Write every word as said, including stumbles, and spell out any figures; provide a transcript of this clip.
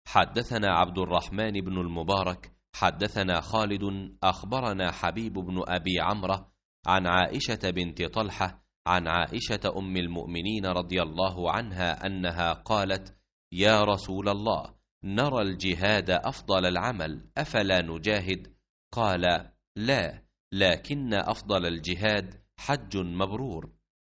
حدثنا عبد الرحمن بن المبارك حدثنا خالد أخبرنا حبيب بن أبي عمرة عن عائشة بنت طلحة عن عائشة أم المؤمنين رضي الله عنها أنها قالت: يا رسول الله، نرى الجهاد أفضل العمل، أفلا نجاهد؟ قال: لا، لكن أفضل الجهاد حج مبرور.